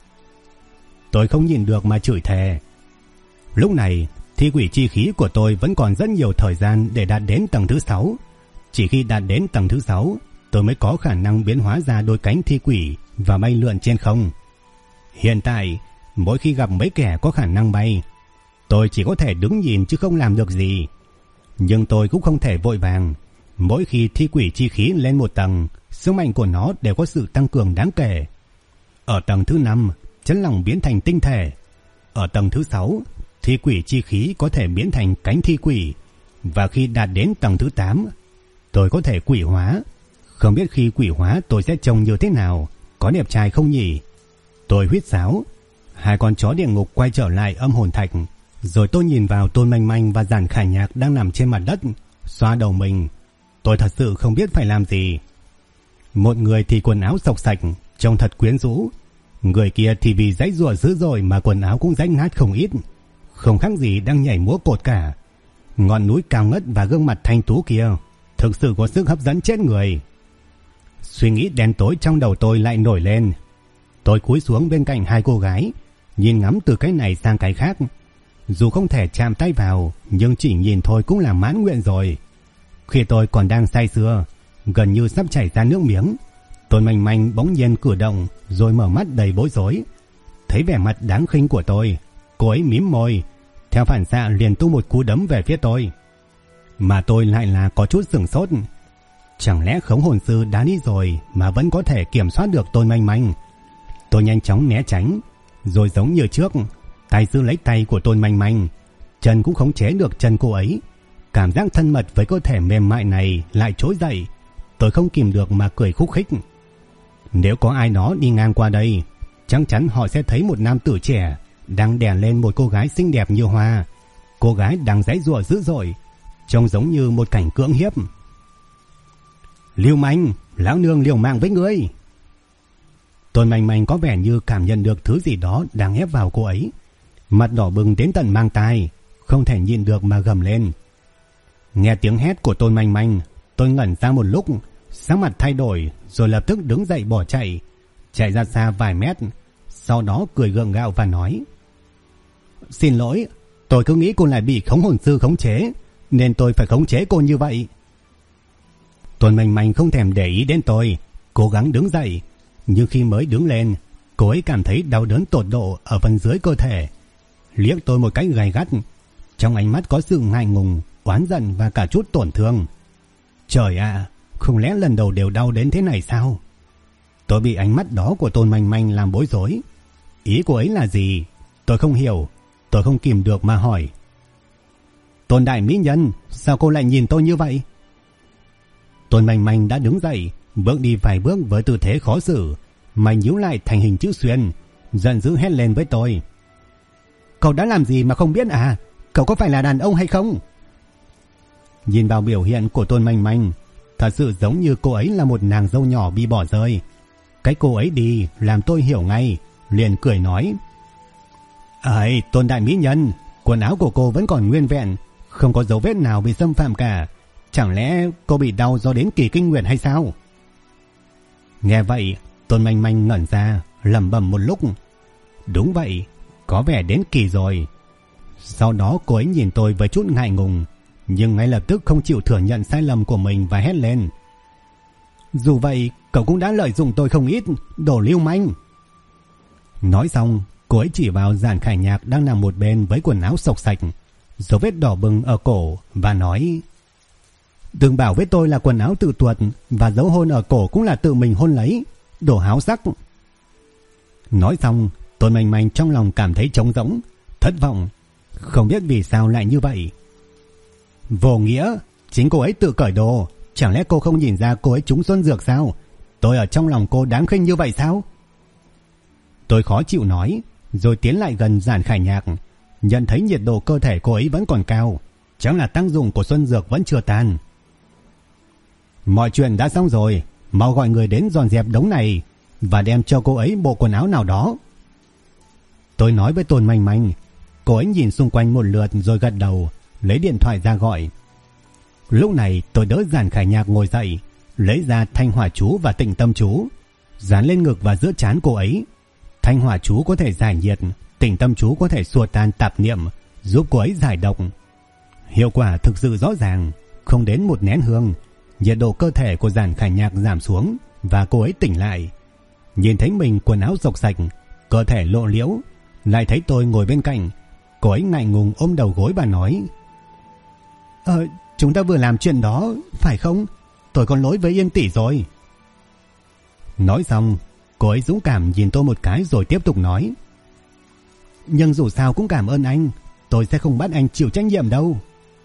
Tôi không nhìn được mà chửi thề. Lúc này, thi quỷ chi khí của tôi vẫn còn rất nhiều thời gian để đạt đến tầng thứ 6. Chỉ khi đạt đến tầng thứ 6, tôi mới có khả năng biến hóa ra đôi cánh thi quỷ và bay lượn trên không. Hiện tại, mỗi khi gặp mấy kẻ có khả năng bay, tôi chỉ có thể đứng nhìn chứ không làm được gì. Nhưng tôi cũng không thể vội vàng. Mỗi khi thi quỷ chi khí lên một tầng, sức mạnh của nó đều có sự tăng cường đáng kể. Ở tầng thứ 5, chân lòng biến thành tinh thể. Ở tầng thứ 6, thi quỷ chi khí có thể biến thành cánh thi quỷ. Và khi đạt đến tầng thứ 8, tôi có thể quỷ hóa. Không biết khi quỷ hóa tôi sẽ trông như thế nào, có đẹp trai không nhỉ? Tôi huýt sáo. 2 con chó địa ngục quay trở lại âm hồn thạch. Rồi tôi nhìn vào Tôn Manh Manh và Giản Khải Nhạc đang nằm trên mặt đất, xoa đầu mình. Tôi thật sự không biết phải làm gì. Một người thì quần áo xộc xạch, trông thật quyến rũ. Người kia thì vì giãy giụa dữ dội mà quần áo cũng rách nát không ít, không khác gì đang nhảy múa cột cả. Ngọn núi cao ngất và gương mặt thanh tú kia thực sự có sức hấp dẫn chết người. Suy nghĩ đen tối trong đầu tôi lại nổi lên. Tôi cúi xuống bên cạnh 2 cô gái, nhìn ngắm từ cái này sang cái khác. dù không thể chạm tay vào, nhưng chỉ nhìn thôi cũng là mãn nguyện rồi. Khi tôi còn đang say sưa, gần như sắp chảy ra nước miếng, Tôn Manh Manh bỗng nhiên cử động rồi mở mắt đầy bối rối. Thấy vẻ mặt đáng khinh của tôi, cô ấy mím môi, theo phản xạ liền tung một cú đấm về phía tôi. Mà tôi lại là có chút sửng sốt. Chẳng lẽ khống hồn sư đã đi rồi mà vẫn có thể kiểm soát được Tôn Manh Manh? Tôi nhanh chóng né tránh, rồi giống như trước, tay giữ lấy tay của Tôn Manh Manh, chân cũng khống chế được chân cô ấy. Cảm giác thân mật với cơ thể mềm mại này lại trỗi dậy. Tôi không kìm được mà cười khúc khích. Nếu có ai đó đi ngang qua đây, chắc chắn họ sẽ thấy một nam tử trẻ đang đè lên một cô gái xinh đẹp như hoa. Cô gái đang giãy giụa dữ dội, trông giống như một cảnh cưỡng hiếp. Lưu manh, lão nương liều mạng với ngươi. Tôn Manh Manh có vẻ như cảm nhận được thứ gì đó đang ép vào cô ấy, mặt đỏ bừng đến tận mang tai, không thể nhịn được mà gầm lên. Nghe tiếng hét của Tôn Manh Manh, tôi ngẩn ra một lúc, sắc mặt thay đổi, rồi lập tức đứng dậy bỏ chạy ra xa vài mét, sau đó cười gượng gạo và nói: Xin lỗi, tôi cứ nghĩ cô lại bị khống hồn sư khống chế, nên tôi phải khống chế cô như vậy. Tôn Manh Manh không thèm để ý đến tôi, cố gắng đứng dậy, nhưng khi mới đứng lên, cô ấy cảm thấy đau đớn tột độ ở phần dưới cơ thể, liếc tôi một cái gay gắt, trong ánh mắt có sự ngại ngùng, oán giận và cả chút tổn thương. Trời ạ, không lẽ lần đầu đều đau đến thế này sao? Tôi bị ánh mắt đó của Tôn Manh Manh làm bối rối. Ý cô ấy là gì? Tôi không hiểu. Tôi không kìm được mà hỏi: Tôn đại mỹ nhân, sao cô lại nhìn tôi như vậy? Tôn Manh Manh đã đứng dậy, bước đi vài bước với tư thế khó xử, mày nhíu lại thành hình chữ xuyên, giận dữ hét lên với tôi: Cậu đã làm gì mà không biết à? Cậu có phải là đàn ông hay không? Nhìn vào biểu hiện của Tôn Manh Manh, thật sự giống như cô ấy là một nàng dâu nhỏ bị bỏ rơi. Cái cô ấy đi làm tôi hiểu ngay, liền cười nói: Ấy, Tôn đại mỹ nhân, quần áo của cô vẫn còn nguyên vẹn, không có dấu vết nào bị xâm phạm cả. Chẳng lẽ cô bị đau do đến kỳ kinh nguyệt hay sao? Nghe vậy, Tôn Manh Manh ngẩn ra, lẩm bẩm một lúc. Đúng vậy, có vẻ đến kỳ rồi. Sau đó cô ấy nhìn tôi với chút ngại ngùng, nhưng ngay lập tức không chịu thừa nhận sai lầm của mình và hét lên: Dù vậy, cậu cũng đã lợi dụng tôi không ít, đồ lưu manh. Nói xong, cô ấy chỉ vào Giản Khải Nhạc đang nằm một bên với quần áo xộc xạch, dấu vết đỏ bừng ở cổ, và nói: Đừng bảo với tôi là quần áo tự tuột, và dấu hôn ở cổ cũng là tự mình hôn lấy, đồ háo sắc. Nói xong, Tôn Manh Manh trong lòng cảm thấy trống rỗng, thất vọng, không biết vì sao lại như vậy. Vô nghĩa, chính cô ấy tự cởi đồ, chẳng lẽ cô không nhìn ra cô ấy trúng xuân dược sao? Tôi ở trong lòng cô đáng khinh như vậy sao? Tôi khó chịu nói, rồi tiến lại gần Giản Khải Nhạc, nhận thấy nhiệt độ cơ thể cô ấy vẫn còn cao, chắc là tác dụng của xuân dược vẫn chưa tan. Mọi chuyện đã xong rồi, mau gọi người đến dọn dẹp đống này và đem cho cô ấy bộ quần áo nào đó. Tôi nói với Tôn Manh Manh. Cô ấy nhìn xung quanh một lượt rồi gật đầu, lấy điện thoại ra gọi. Lúc này tôi đỡ Giản Khải Nhạc ngồi dậy, lấy ra Thanh Hỏa chú và Tịnh Tâm chú, dán lên ngực và giữa trán cô ấy. Thanh Hỏa chú có thể giải nhiệt, Tịnh Tâm chú có thể xua tan tạp niệm, giúp cô ấy giải độc. Hiệu quả thực sự rõ ràng, không đến một nén hương, nhiệt độ cơ thể của Giản Khải Nhạc giảm xuống và cô ấy tỉnh lại. Nhìn thấy mình quần áo rộc sạch, cơ thể lộ liễu, lại thấy tôi ngồi bên cạnh, cô ấy ngại ngùng ôm đầu gối và nói: Chúng ta vừa làm chuyện đó, phải không? Tôi có lỗi với Yên tỷ rồi. Nói xong, cô ấy dũng cảm nhìn tôi một cái rồi tiếp tục nói: Nhưng dù sao cũng cảm ơn anh, tôi sẽ không bắt anh chịu trách nhiệm đâu.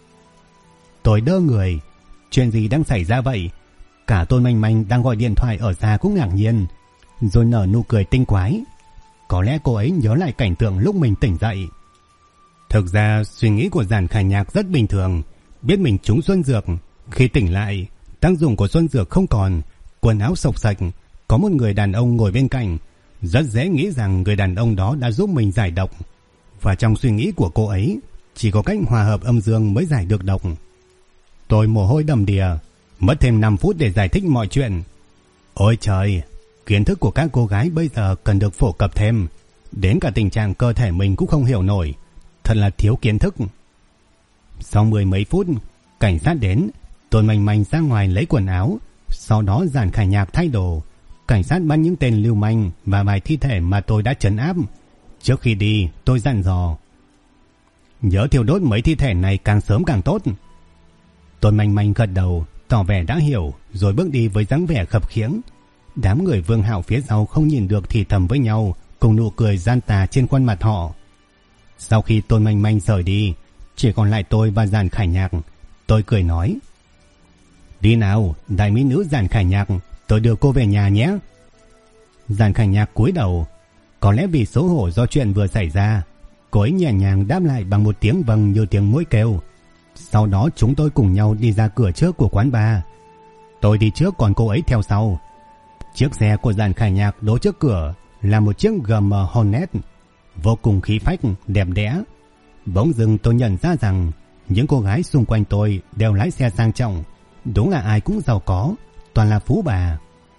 Tôi đơ người, chuyện gì đang xảy ra vậy? Cả Tôn Manh Manh đang gọi điện thoại ở xa cũng ngạc nhiên, rồi nở nụ cười tinh quái. Có lẽ cô ấy nhớ lại cảnh tượng lúc mình tỉnh dậy. Thực ra suy nghĩ của Giản Khải Nhạc rất bình thường, biết mình trúng xuân dược. Khi tỉnh lại, tác dụng của xuân dược không còn, quần áo xộc sạch, có một người đàn ông ngồi bên cạnh, rất dễ nghĩ rằng người đàn ông đó đã giúp mình giải độc. Và trong suy nghĩ của cô ấy, chỉ có cách hòa hợp âm dương mới giải được độc. Tôi mồ hôi đầm đìa, mất thêm 5 phút để giải thích mọi chuyện. Ôi trời, kiến thức của các cô gái bây giờ cần được phổ cập thêm, đến cả tình trạng cơ thể mình cũng không hiểu nổi. thật là thiếu kiến thức. Sau 10 mấy phút, cảnh sát đến, tôi manh manh ra ngoài lấy quần áo, sau đó Giản Khải Nhạc thay đồ. Cảnh sát bắt những tên lưu manh và vài thi thể mà tôi đã trấn áp. Trước khi đi, tôi dặn dò: nhớ thiêu đốt mấy thi thể này càng sớm càng tốt. Tôi manh manh gật đầu, tỏ vẻ đã hiểu, rồi bước đi với dáng vẻ khập khiễng. Đám người Vương Hạo phía sau không nhìn được thì thầm với nhau, cùng nụ cười gian tà trên khuôn mặt họ. Sau khi tôi manh manh rời đi, chỉ còn lại tôi và Giản Khải Nhạc. Tôi cười nói: đi nào, đại mỹ nữ Giản Khải Nhạc, tôi đưa cô về nhà nhé. Giản Khải Nhạc cúi đầu, có lẽ vì xấu hổ do chuyện vừa xảy ra, cô ấy nhẹ nhàng đáp lại bằng một tiếng vâng như tiếng muỗi kêu. Sau đó chúng tôi cùng nhau đi ra cửa trước của quán bar. Tôi đi trước còn cô ấy theo sau. Chiếc xe của Giản Khải Nhạc đỗ trước cửa là một chiếc GM Hornet, vô cùng khí phách, đẹp đẽ. Bỗng dưng tôi nhận ra rằng những cô gái xung quanh tôi đều lái xe sang trọng, đúng là ai cũng giàu có, toàn là phú bà.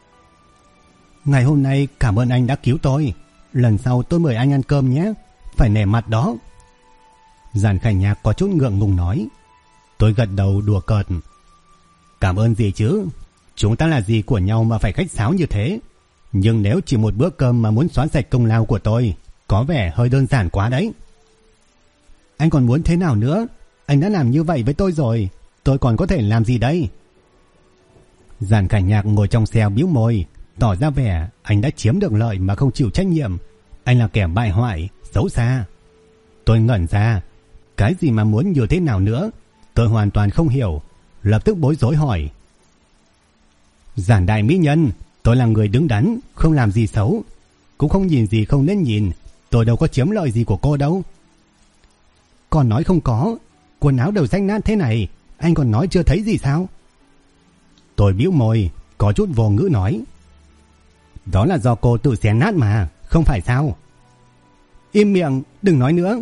Ngày hôm nay cảm ơn anh đã cứu tôi, lần sau tôi mời anh ăn cơm nhé, phải nể mặt đó. Giản Khải Nhạc có chút ngượng ngùng nói. Tôi gật đầu đùa cợt: cảm ơn gì chứ, chúng ta là gì của nhau mà phải khách sáo như thế. Nhưng nếu chỉ một bữa cơm mà muốn xóa sạch công lao của tôi, có vẻ hơi đơn giản quá đấy. Anh còn muốn thế nào nữa? Anh đã làm như vậy với tôi rồi, tôi còn có thể làm gì đây? Giản Khải Nhạc ngồi trong xe bĩu môi, tỏ ra vẻ anh đã chiếm được lợi mà không chịu trách nhiệm. Anh là kẻ bại hoại, xấu xa. Tôi ngẩn ra, cái gì mà muốn như thế nào nữa? Tôi hoàn toàn không hiểu, lập tức bối rối hỏi: Giản đại mỹ nhân, tôi là người đứng đắn, không làm gì xấu, cũng không nhìn gì không nên nhìn, tôi đâu có chiếm lợi gì của cô đâu. Còn nói không có, quần áo đều rách nát thế này, anh còn nói chưa thấy gì sao? Tôi bĩu môi, có chút vô ngữ nói: đó là do cô tự xé nát mà, không phải sao? Im miệng, đừng nói nữa.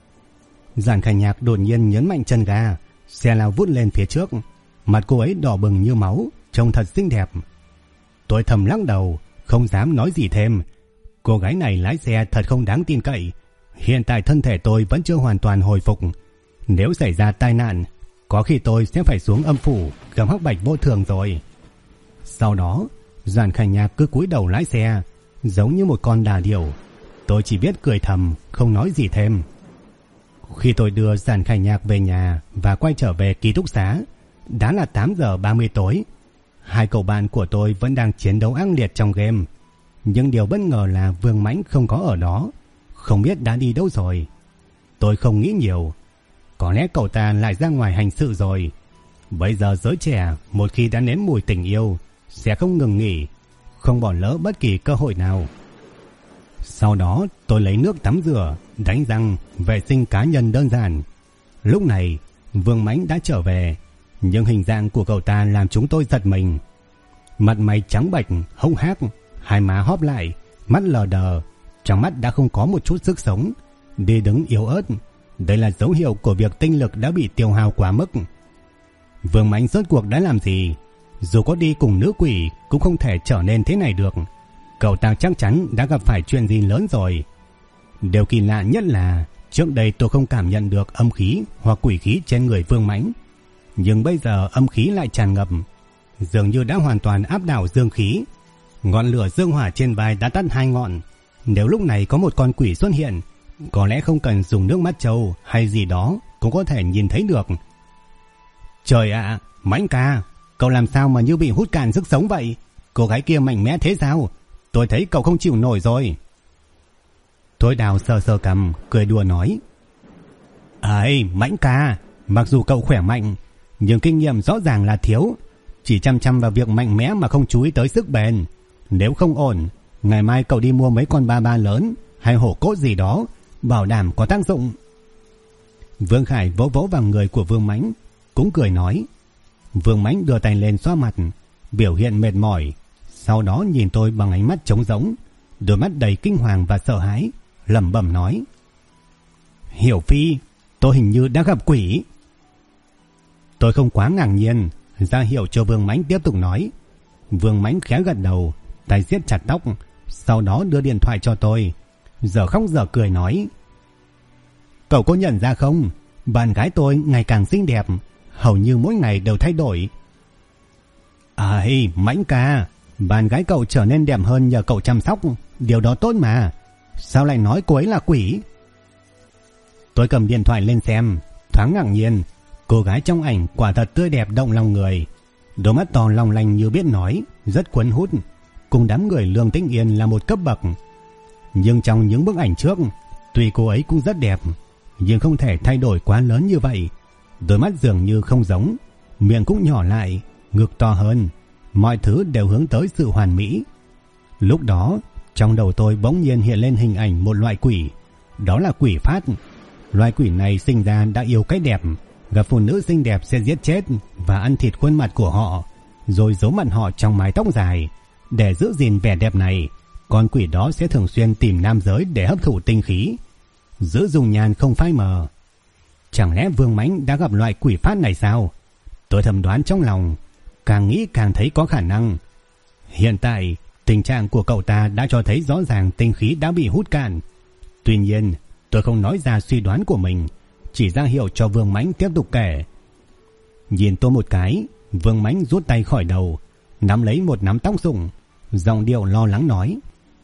Giản Khải Nhạc đột nhiên nhấn mạnh chân ga, xe lao vút lên phía trước. Mặt cô ấy đỏ bừng như máu, trông thật xinh đẹp. Tôi thầm lắc đầu, không dám nói gì thêm. Cô gái này lái xe thật không đáng tin cậy. Hiện tại thân thể tôi vẫn chưa hoàn toàn hồi phục. Nếu xảy ra tai nạn, có khi tôi sẽ phải xuống âm phủ gầm hắc bạch vô thường rồi. Sau đó, Giản Khải Nhạc cứ cúi đầu lái xe, giống như một con đà điểu. Tôi chỉ biết cười thầm, không nói gì thêm. Khi tôi đưa Giản Khải Nhạc về nhà và quay trở về ký túc xá, đã là 8 giờ 30 tối. Hai cậu bạn của tôi vẫn đang chiến đấu ác liệt trong game. Nhưng điều bất ngờ là Vương Mãnh không có ở đó, không biết đã đi đâu rồi. Tôi không nghĩ nhiều, có lẽ cậu ta lại ra ngoài hành sự rồi. Bây giờ giới trẻ một khi đã nếm mùi tình yêu sẽ không ngừng nghỉ, không bỏ lỡ bất kỳ cơ hội nào. Sau đó tôi lấy nước tắm rửa, đánh răng, vệ sinh cá nhân đơn giản. Lúc này Vương Mãnh đã trở về, nhưng hình dạng của cậu ta làm chúng tôi giật mình. Mặt mày trắng bệch, hốc hác, hai má hóp lại, mắt lờ đờ, trong mắt đã không có một chút sức sống, đi đứng yếu ớt. Đây là dấu hiệu của việc tinh lực đã bị tiêu hao quá mức. Vương Mãnh rốt cuộc đã làm gì? Dù có đi cùng nữ quỷ cũng không thể trở nên thế này được. Cậu ta chắc chắn đã gặp phải chuyện gì lớn rồi. Điều kỳ lạ nhất là trước đây tôi không cảm nhận được âm khí hoặc quỷ khí trên người Vương Mãnh, nhưng bây giờ âm khí lại tràn ngập, dường như đã hoàn toàn áp đảo dương khí. Ngọn lửa dương hỏa trên vai đã tắt 2 ngọn. Nếu lúc này có một con quỷ xuất hiện, có lẽ không cần dùng nước mắt trâu hay gì đó cũng có thể nhìn thấy được. Trời ạ, Mãnh ca, cậu làm sao mà như bị hút cạn sức sống vậy? Cô gái kia mạnh mẽ thế sao? Tôi thấy cậu không chịu nổi rồi. Tôi đào sờ sờ cằm, cười đùa nói: ấy, Mãnh ca, mặc dù cậu khỏe mạnh, nhưng kinh nghiệm rõ ràng là thiếu. Chỉ chăm chăm vào việc mạnh mẽ mà không chú ý tới sức bền. Nếu không ổn, ngày mai cậu đi mua mấy con ba ba lớn hay hổ cốt gì đó, bảo đảm có tác dụng. Vương Khải vỗ vỗ vào người của Vương Mãnh, cũng cười nói. Vương Mãnh đưa tay lên xoa mặt, biểu hiện mệt mỏi, sau đó nhìn tôi bằng ánh mắt trống rỗng, đôi mắt đầy kinh hoàng và sợ hãi, lẩm bẩm nói: Hiểu Phi, tôi hình như đã gặp quỷ. Tôi không quá ngạc nhiên, ra hiệu cho Vương Mãnh tiếp tục nói. Vương Mãnh khẽ gật đầu, tay siết chặt tóc, sau đó đưa điện thoại cho tôi, giờ khóc giờ cười nói: Cậu có nhận ra không? Bạn gái tôi ngày càng xinh đẹp, hầu như mỗi ngày đều thay đổi. Mãnh ca, bạn gái cậu trở nên đẹp hơn nhờ cậu chăm sóc, điều đó tốt mà. Sao lại nói cô ấy là quỷ? Tôi cầm điện thoại lên xem, thoáng ngạc nhiên. Cô gái trong ảnh quả thật tươi đẹp động lòng người. Đôi mắt to long lanh như biết nói, rất cuốn hút, cùng đám người Lương Tĩnh Yên là một cấp bậc. Nhưng trong những bức ảnh trước, tuy cô ấy cũng rất đẹp, nhưng không thể thay đổi quá lớn như vậy. Đôi mắt dường như không giống, miệng cũng nhỏ lại, ngực to hơn, mọi thứ đều hướng tới sự hoàn mỹ. Lúc đó, trong đầu tôi bỗng nhiên hiện lên hình ảnh một loại quỷ, đó là quỷ Phát. Loài quỷ này sinh ra đã yêu cái đẹp, gặp phụ nữ xinh đẹp sẽ giết chết và ăn thịt khuôn mặt của họ, rồi giấu mặt họ trong mái tóc dài. Để giữ gìn vẻ đẹp này, con quỷ đó sẽ thường xuyên tìm nam giới để hấp thụ tinh khí, giữ dung nhan không phai mờ. Chẳng lẽ Vương Mãnh đã gặp loại quỷ Phát này sao? Tôi thầm đoán trong lòng, càng nghĩ càng thấy có khả năng. Hiện tại, tình trạng của cậu ta đã cho thấy rõ ràng tinh khí đã bị hút cạn. Tuy nhiên, tôi không nói ra suy đoán của mình, chỉ ra hiệu cho Vương Mãnh tiếp tục kể. Nhìn tôi một cái, Vương Mãnh rút tay khỏi đầu, nắm lấy một nắm tóc rụng, giọng điệu lo lắng nói: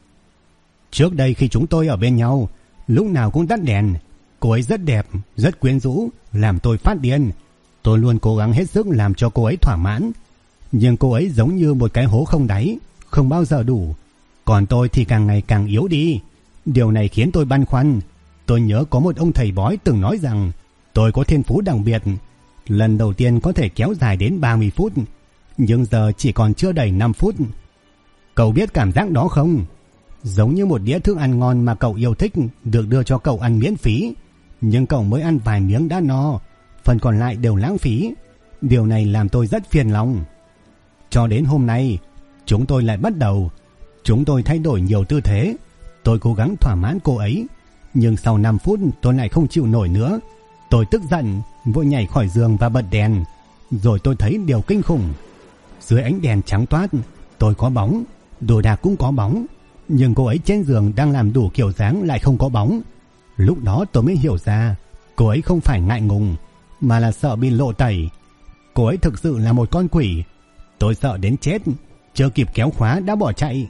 Trước đây khi chúng tôi ở bên nhau, lúc nào cũng tắt đèn. Cô ấy rất đẹp, rất quyến rũ, làm tôi phát điên. Tôi luôn cố gắng hết sức làm cho cô ấy thỏa mãn, nhưng cô ấy giống như một cái hố không đáy, không bao giờ đủ. Còn tôi thì càng ngày càng yếu đi. Điều này khiến tôi băn khoăn. Tôi nhớ có một ông thầy bói từng nói rằng tôi có thiên phú đặc biệt, lần đầu tiên có thể kéo dài đến 30 phút, nhưng giờ chỉ còn chưa đầy 5 phút. Cậu biết cảm giác đó không? Giống như một đĩa thức ăn ngon mà cậu yêu thích được đưa cho cậu ăn miễn phí, nhưng cậu mới ăn vài miếng đã no, phần còn lại đều lãng phí. Điều này làm tôi rất phiền lòng. Cho đến hôm nay, chúng tôi lại bắt đầu. Chúng tôi thay đổi nhiều tư thế. Tôi cố gắng thỏa mãn cô ấy, nhưng sau 5 phút tôi lại không chịu nổi nữa. Tôi tức giận, vội nhảy khỏi giường và bật đèn. Rồi tôi thấy điều kinh khủng. Dưới ánh đèn trắng toát, tôi có bóng, đồ đạc cũng có bóng, nhưng cô ấy trên giường đang làm đủ kiểu dáng lại không có bóng. Lúc đó tôi mới hiểu ra, cô ấy không phải ngại ngùng, mà là sợ bị lộ tẩy. Cô ấy thực sự là một con quỷ. Tôi sợ đến chết, chưa kịp kéo khóa đã bỏ chạy.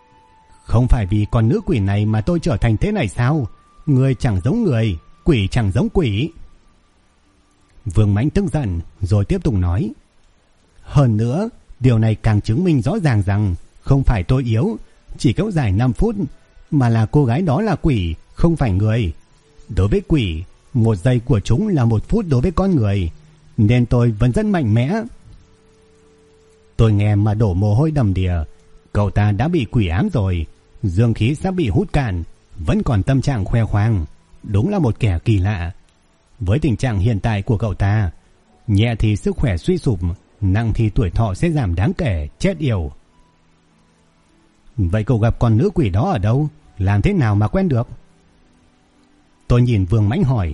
Không phải vì con nữ quỷ này mà tôi trở thành thế này sao? Người chẳng giống người, quỷ chẳng giống quỷ. Vương Mãnh tức giận rồi tiếp tục nói: Hơn nữa, điều này càng chứng minh rõ ràng rằng không phải tôi yếu, chỉ kéo dài 5 phút, mà là cô gái đó là quỷ, không phải người. Đối với quỷ, 1 giây của chúng là 1 phút đối với con người, nên tôi vẫn rất mạnh mẽ. Tôi nghe mà đổ mồ hôi đầm đìa. Cậu ta đã bị quỷ ám rồi, dương khí sắp bị hút cạn, vẫn còn tâm trạng khoe khoang. Đúng là một kẻ kỳ lạ. Với tình trạng hiện tại của cậu ta, nhẹ thì sức khỏe suy sụp, nặng thì tuổi thọ sẽ giảm đáng kể, chết yểu. Vậy cậu gặp con nữ quỷ đó ở đâu? Làm thế nào mà quen được? Tôi nhìn Vương Mãnh hỏi.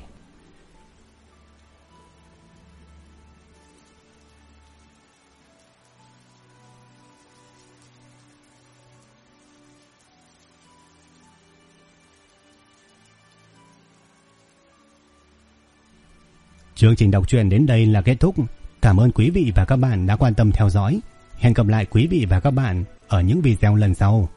Chương trình đọc truyện đến đây là kết thúc. Cảm ơn quý vị và các bạn đã quan tâm theo dõi. Hẹn gặp lại quý vị và các bạn ở những video lần sau.